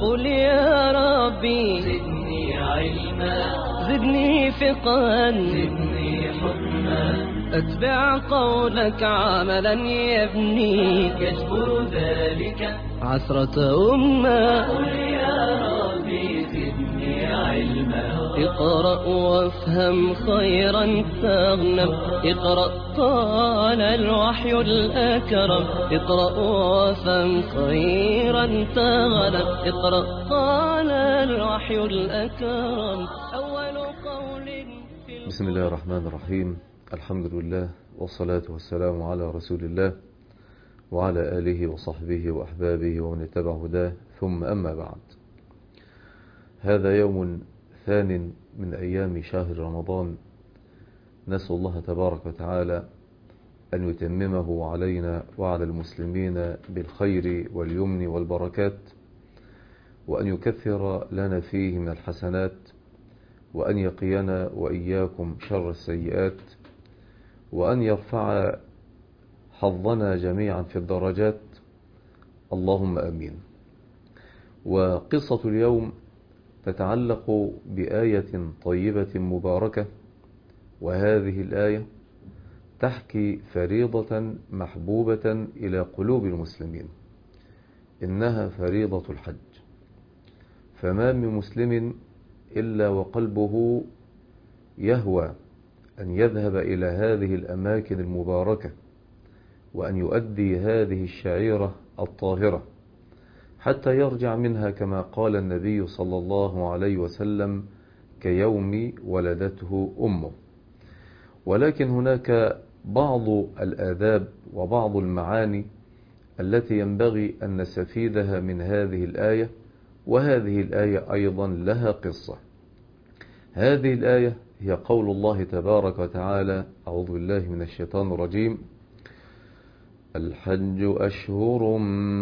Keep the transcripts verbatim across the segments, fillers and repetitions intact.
قل يا ربي زدني علما، زدني فقها، زدني حكما، أتبع قولك عملا يبني يجبر ذلك عثرة أمة. قل يا ربي زدني علما، اقرأ وافهم خيرا تغنم، اقرأ قال الوحي الأكرم، اقرأ وافهم خيرا تغنم، اقرأ قال الوحي الأكرم أول قول في. بسم الله الرحمن الرحيم، الحمد لله والصلاة والسلام على رسول الله وعلى آله وصحبه وأحبابه ومن اتبع هداه، ثم أما بعد. هذا يوم ثان من أيام شهر رمضان، نسأل الله تبارك وتعالى أن يتممه علينا وعلى المسلمين بالخير واليمن والبركات، وأن يكثر لنا فيه من الحسنات، وأن يقينا وإياكم شر السيئات، وأن يرفع حظنا جميعا في الدرجات، اللهم آمين. وقصة اليوم تتعلق بآية طيبة مباركة، وهذه الآية تحكي فريضة محبوبة إلى قلوب المسلمين، إنها فريضة الحج. فما من مسلم إلا وقلبه يهوى أن يذهب إلى هذه الأماكن المباركة، وأن يؤدي هذه الشعيرة الطاهرة حتى يرجع منها كما قال النبي صلى الله عليه وسلم: كيوم ولدته أمه. ولكن هناك بعض الآداب وبعض المعاني التي ينبغي أن نستفيدها من هذه الآية، وهذه الآية أيضا لها قصة. هذه الآية هي قول الله تبارك وتعالى: أعوذ بالله من الشيطان الرجيم: الحج أشهر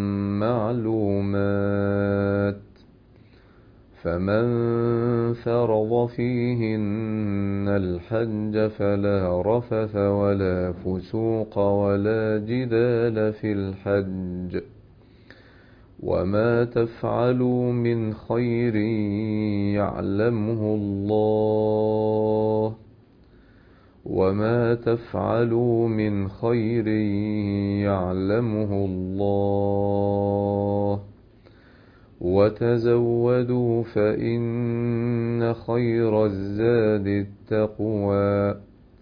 معلومات، فمن فرض فيهن الحج فلا رفث ولا فسوق ولا جدال في الحج، وما تفعلوا من خير يعلمه الله وما تفعلوا من خير يعلمه الله وتزودوا فإن خير الزاد التقوى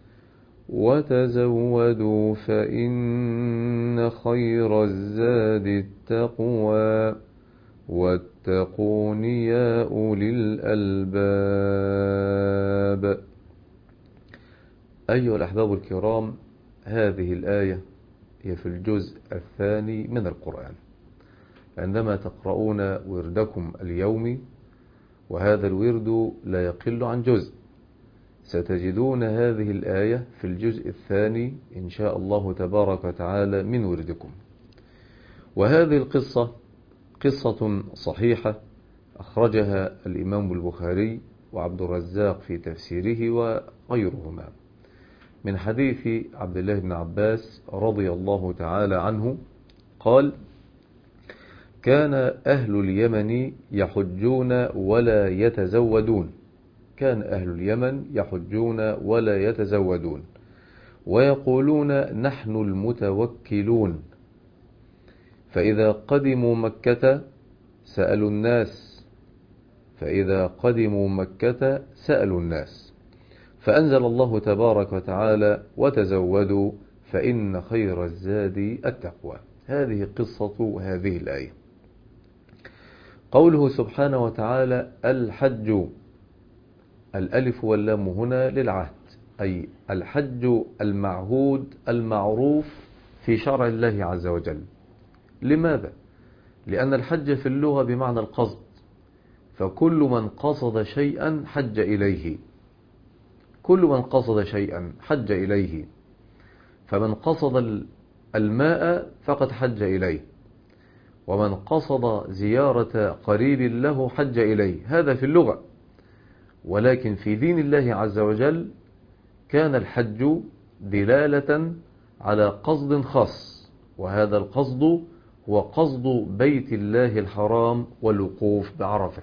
وتزودوا فإن خير الزاد التقوى واتقون يا أولي الألباب. أيها الأحباب الكرام، هذه الآية هي في الجزء الثاني من القرآن. عندما تقرؤون وردكم اليومي، وهذا الورد لا يقل عن جزء، ستجدون هذه الآية في الجزء الثاني إن شاء الله تبارك وتعالى من وردكم. وهذه القصة قصة صحيحة أخرجها الإمام البخاري وعبد الرزاق في تفسيره وغيرهما، من حديث عبد الله بن عباس رضي الله تعالى عنه قال: كان أهل اليمن يحجون ولا يتزودون كان أهل اليمن يحجون ولا يتزودون ويقولون: نحن المتوكلون. فإذا قدموا مكة سألوا الناس فإذا قدموا مكة سألوا الناس فأنزل الله تبارك وتعالى: وتزودوا فإن خير الزاد التقوى. هذه قصة هذه الآية. قوله سبحانه وتعالى: الحج، الألف واللام هنا للعهد، أي الحج المعهود المعروف في شرع الله عز وجل. لماذا؟ لأن الحج في اللغة بمعنى القصد، فكل من قصد شيئا حج إليه كل من قصد شيئا حج إليه فمن قصد الماء فقد حج إليه، ومن قصد زيارة قريب له حج إليه. هذا في اللغة. ولكن في دين الله عز وجل كان الحج دلالة على قصد خاص، وهذا القصد هو قصد بيت الله الحرام والوقوف بعرفة.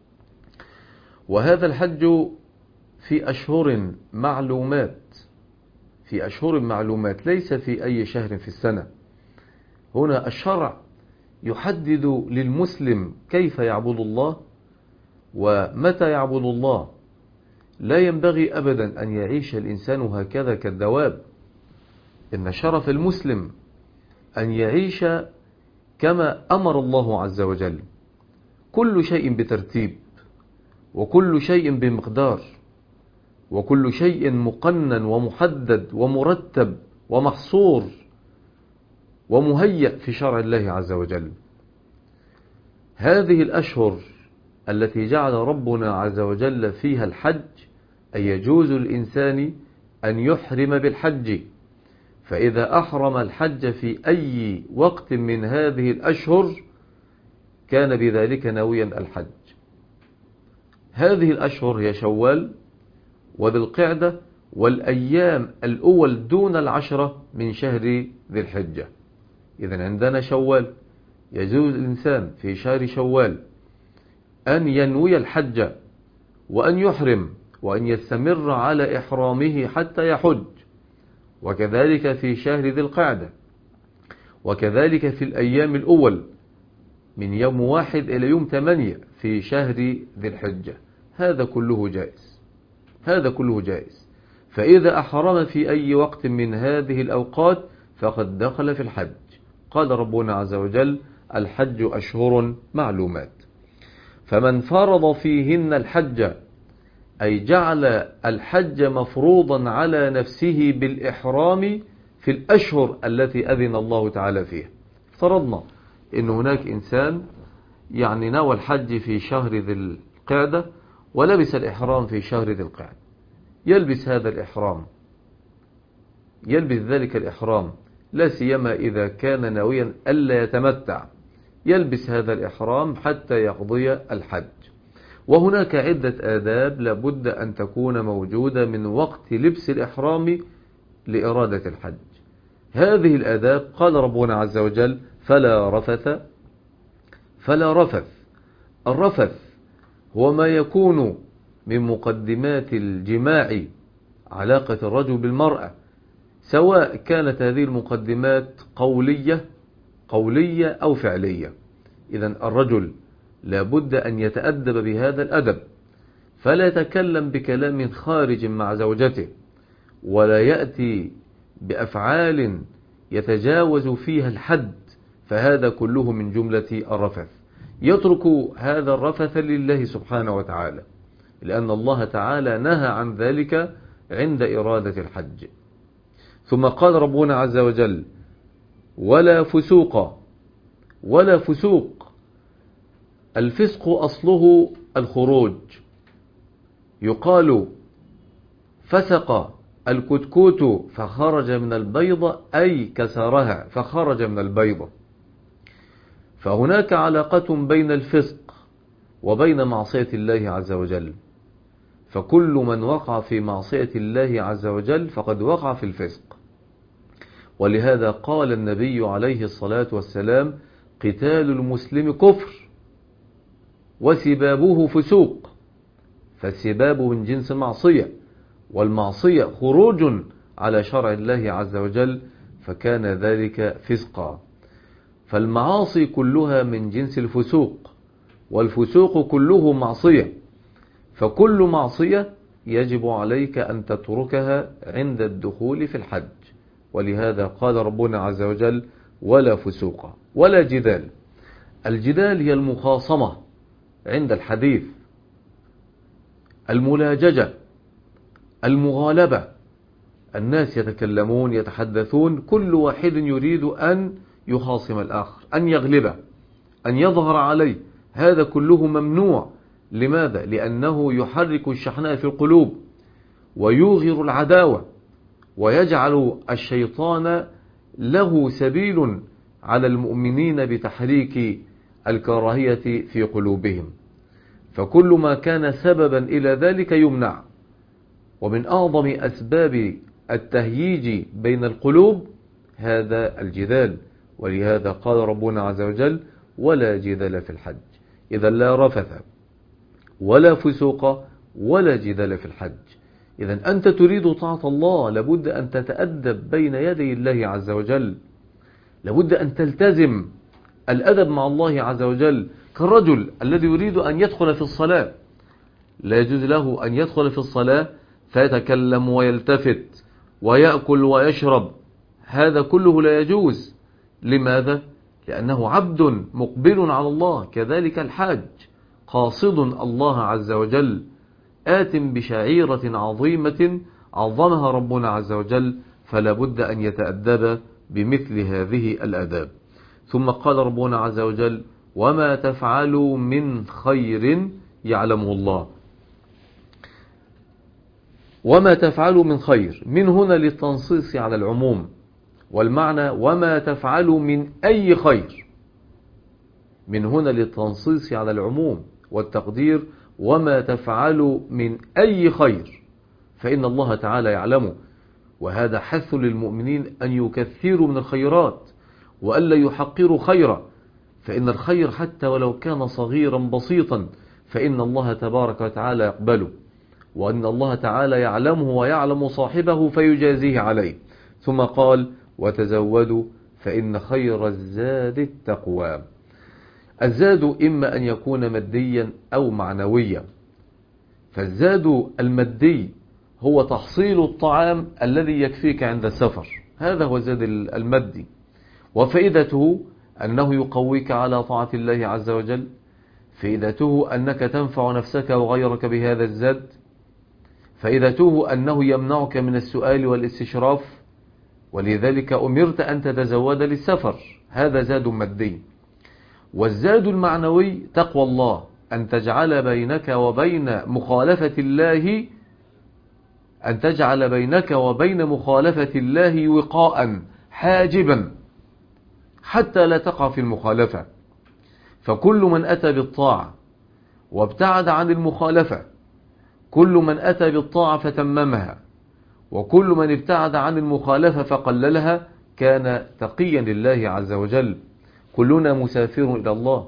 وهذا الحج في أشهر معلومات، في أشهر معلومات، ليس في أي شهر في السنة. هنا الشرع يحدد للمسلم كيف يعبد الله ومتى يعبد الله. لا ينبغي أبدا أن يعيش الإنسان هكذا كالدواب. إن شرف المسلم أن يعيش كما أمر الله عز وجل، كل شيء بترتيب، وكل شيء بمقدار، وكل شيء مقنن ومحدد ومرتب ومحصور ومهيأ في شرع الله عز وجل. هذه الأشهر التي جعل ربنا عز وجل فيها الحج، أي يجوز للإنسان أن يحرم بالحج، فإذا أحرم الحج في أي وقت من هذه الأشهر كان بذلك ناويا الحج. هذه الأشهر هي شوال وذي القعدة والأيام الأول دون العشرة من شهر ذي الحجة. إذن عندنا شوال، يجوز الإنسان في شهر شوال أن ينوي الحج وأن يحرم وأن يستمر على إحرامه حتى يحج، وكذلك في شهر ذي القعدة، وكذلك في الأيام الأول من يوم واحد إلى يوم ثمانية في شهر ذي الحجة. هذا كله جائز، هذا كله جائز. فإذا أحرم في أي وقت من هذه الأوقات فقد دخل في الحج. قال ربنا عز وجل: الحج أشهر معلومات، فمن فرض فيهن الحج، أي جعل الحج مفروضا على نفسه بالإحرام في الأشهر التي أذن الله تعالى فيها. افترضنا أن هناك إنسان يعني نوى الحج في شهر ذي القعدة ولبس الإحرام في شهر ذي القعدة، يلبس هذا الإحرام، يلبس ذلك الإحرام، لا سيما إذا كان ناويا ألا يتمتع، يلبس هذا الإحرام حتى يقضي الحج. وهناك عدة آداب لابد أن تكون موجودة من وقت لبس الإحرام لإرادة الحج. هذه الآداب قال ربنا عز وجل: فلا رفث فلا رفث. الرفث هو ما يكون من مقدمات الجماع، علاقة الرجل بالمرأة، سواء كانت هذه المقدمات قولية قولية أو فعلية. إذن الرجل لابد أن يتأدب بهذا الأدب، فلا يتكلم بكلام خارج مع زوجته، ولا يأتي بأفعال يتجاوز فيها الحد، فهذا كله من جملة الرفث. يترك هذا الرفث لله سبحانه وتعالى، لأن الله تعالى نهى عن ذلك عند إرادة الحج. ثم قال ربنا عز وجل: ولا فسوق. ولا فسوق، الفسق أصله الخروج، يقال فسق الكتكوت فخرج من البيضة، أي كسرها فخرج من البيضة. فهناك علاقة بين الفسق وبين معصية الله عز وجل، فكل من وقع في معصية الله عز وجل فقد وقع في الفسق. ولهذا قال النبي عليه الصلاة والسلام: قتال المسلم كفر وسبابه فسوق. فالسباب من جنس المعصية، والمعصية خروج على شرع الله عز وجل، فكان ذلك فسقا. فالمعاصي كلها من جنس الفسوق، والفسوق كله معصية، فكل معصية يجب عليك أن تتركها عند الدخول في الحج. ولهذا قال ربنا عز وجل: ولا فسوق ولا جدال. الجدال هي المخاصمة عند الحديث، الملاججة، المغالبة. الناس يتكلمون يتحدثون، كل واحد يريد أن يخاصم الآخر، أن يغلبه، أن يظهر عليه. هذا كله ممنوع. لماذا؟ لأنه يحرك الشحناء في القلوب ويوغر العداوة، ويجعل الشيطان له سبيل على المؤمنين بتحريك الكراهية في قلوبهم. فكل ما كان سببا إلى ذلك يمنع. ومن أعظم أسباب التهييج بين القلوب هذا الجدال، ولهذا قال ربنا عز وجل ولا جدال في الحج. إذا لا رفث ولا فسوق ولا جدال في الحج. إذا أنت تريد طاعة الله، لابد أن تتأدب بين يدي الله عز وجل، لابد أن تلتزم الأدب مع الله عز وجل. كالرجل الذي يريد أن يدخل في الصلاة، لا يجوز له أن يدخل في الصلاة فيتكلم ويلتفت ويأكل ويشرب، هذا كله لا يجوز. لماذا؟ لأنه عبد مقبل على الله. كذلك الحاج قاصد الله عز وجل، آت بشعيرة عظيمة عظمها ربنا عز وجل، فلا بد أن يتأدب بمثل هذه الأداب. ثم قال ربنا عز وجل وما تفعلوا من خير يعلمه الله. وما تفعلوا من خير، من هنا للتنصيص على العموم، والمعنى وما تفعلوا من أي خير، من هنا للتنصيص على العموم، والتقدير وما تفعلوا من أي خير فإن الله تعالى يعلمه. وهذا حث للمؤمنين أن يكثروا من الخيرات وألا يحقروا خيرا، فإن الخير حتى ولو كان صغيرا بسيطا فإن الله تبارك وتعالى يقبله، وأن الله تعالى يعلمه ويعلم صاحبه فيجازيه عليه. ثم قال وتزودوا فإن خير الزاد التقوى. الزاد إما أن يكون ماديا أو معنويا. فالزاد المادي هو تحصيل الطعام الذي يكفيك عند السفر، هذا هو الزاد المادي، وفائدته أنه يقويك على طاعة الله عز وجل، فائدته أنك تنفع نفسك وغيرك بهذا الزاد، فائدته أنه يمنعك من السؤال والاستشراف، ولذلك أمرت أن تتزود للسفر، هذا زاد مادي. والزاد المعنوي تقوى الله، أن تجعل بينك وبين مخالفة الله أن تجعل بينك وبين مخالفة الله وقاء حاجبا حتى لا تقع في المخالفة. فكل من أتى بالطاعة وابتعد عن المخالفة، كل من أتى بالطاعة فتممها، وكل من ابتعد عن المخالفة فقللها، كان تقيا لله عز وجل. كلنا مسافر إلى الله،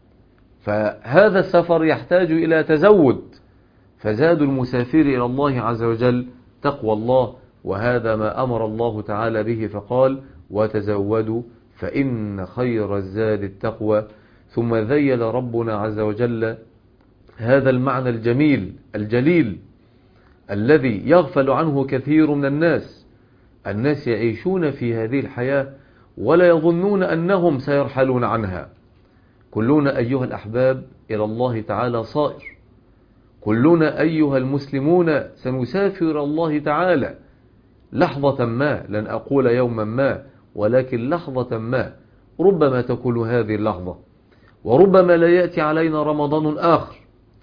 فهذا السفر يحتاج إلى تزود، فزاد المسافر إلى الله عز وجل تقوى الله، وهذا ما أمر الله تعالى به فقال وتزودوا فإن خير الزاد التقوى. ثم ذيل ربنا عز وجل هذا المعنى الجميل الجليل الذي يغفل عنه كثير من الناس. الناس يعيشون في هذه الحياة ولا يظنون أنهم سيرحلون عنها. كلنا أيها الأحباب إلى الله تعالى صائر، كلنا أيها المسلمون سنسافر إلى الله تعالى لحظة ما، لن أقول يوما ما، ولكن لحظة ما. ربما تكون هذه اللحظة، وربما لا يأتي علينا رمضان آخر،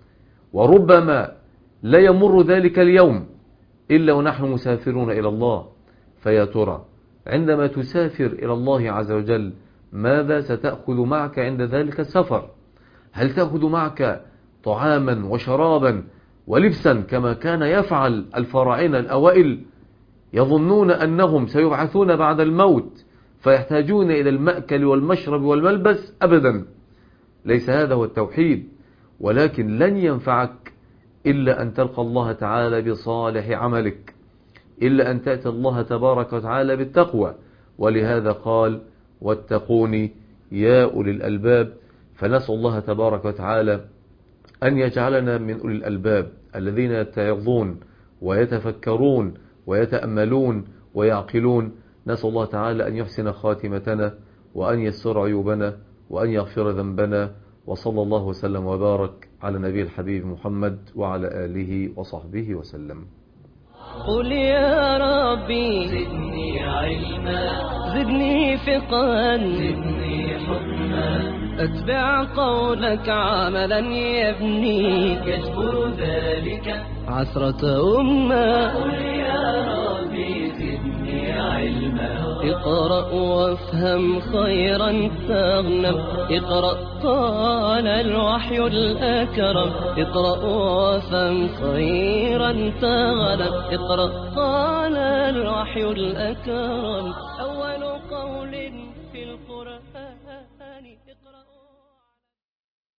وربما لا يمر ذلك اليوم إلا ونحن مسافرون إلى الله. فيا ترى عندما تسافر إلى الله عز وجل ماذا ستأخذ معك عند ذلك السفر؟ هل تأخذ معك طعاما وشرابا ولبسا كما كان يفعل الفراعنة الأوائل؟ يظنون أنهم سيبعثون بعد الموت فيحتاجون إلى المأكل والمشرب والملبس. أبدا، ليس هذا هو التوحيد. ولكن لن ينفعك إلا أن تلقى الله تعالى بصالح عملك، إلا أن تأتي الله تبارك وتعالى بالتقوى. ولهذا قال واتقوني يا أولي الألباب. فنسأل الله تبارك وتعالى أن يجعلنا من أولي الألباب الذين يتعظون ويتفكرون ويتأملون ويعقلون. نسأل الله تعالى أن يحسن خاتمتنا وأن يسر عيوبنا وأن يغفر ذنبنا. وصلى الله وسلم وبارك على نبي الحبيب محمد وعلى آله وصحبه وسلم. قل يا ربي زدني علما، زدني فقها، زدني حكما، أتبع قولك عملا يبني، يجبر ذلك عثرة أمة. قل يا ربي زدني علما، اقرأ وافهم خيرا تغنم، اقرأ قال الوحي الأكرم، اقرأ وافهم خيرا تغنم، اقرأ قال الوحي الأكرم. أول قول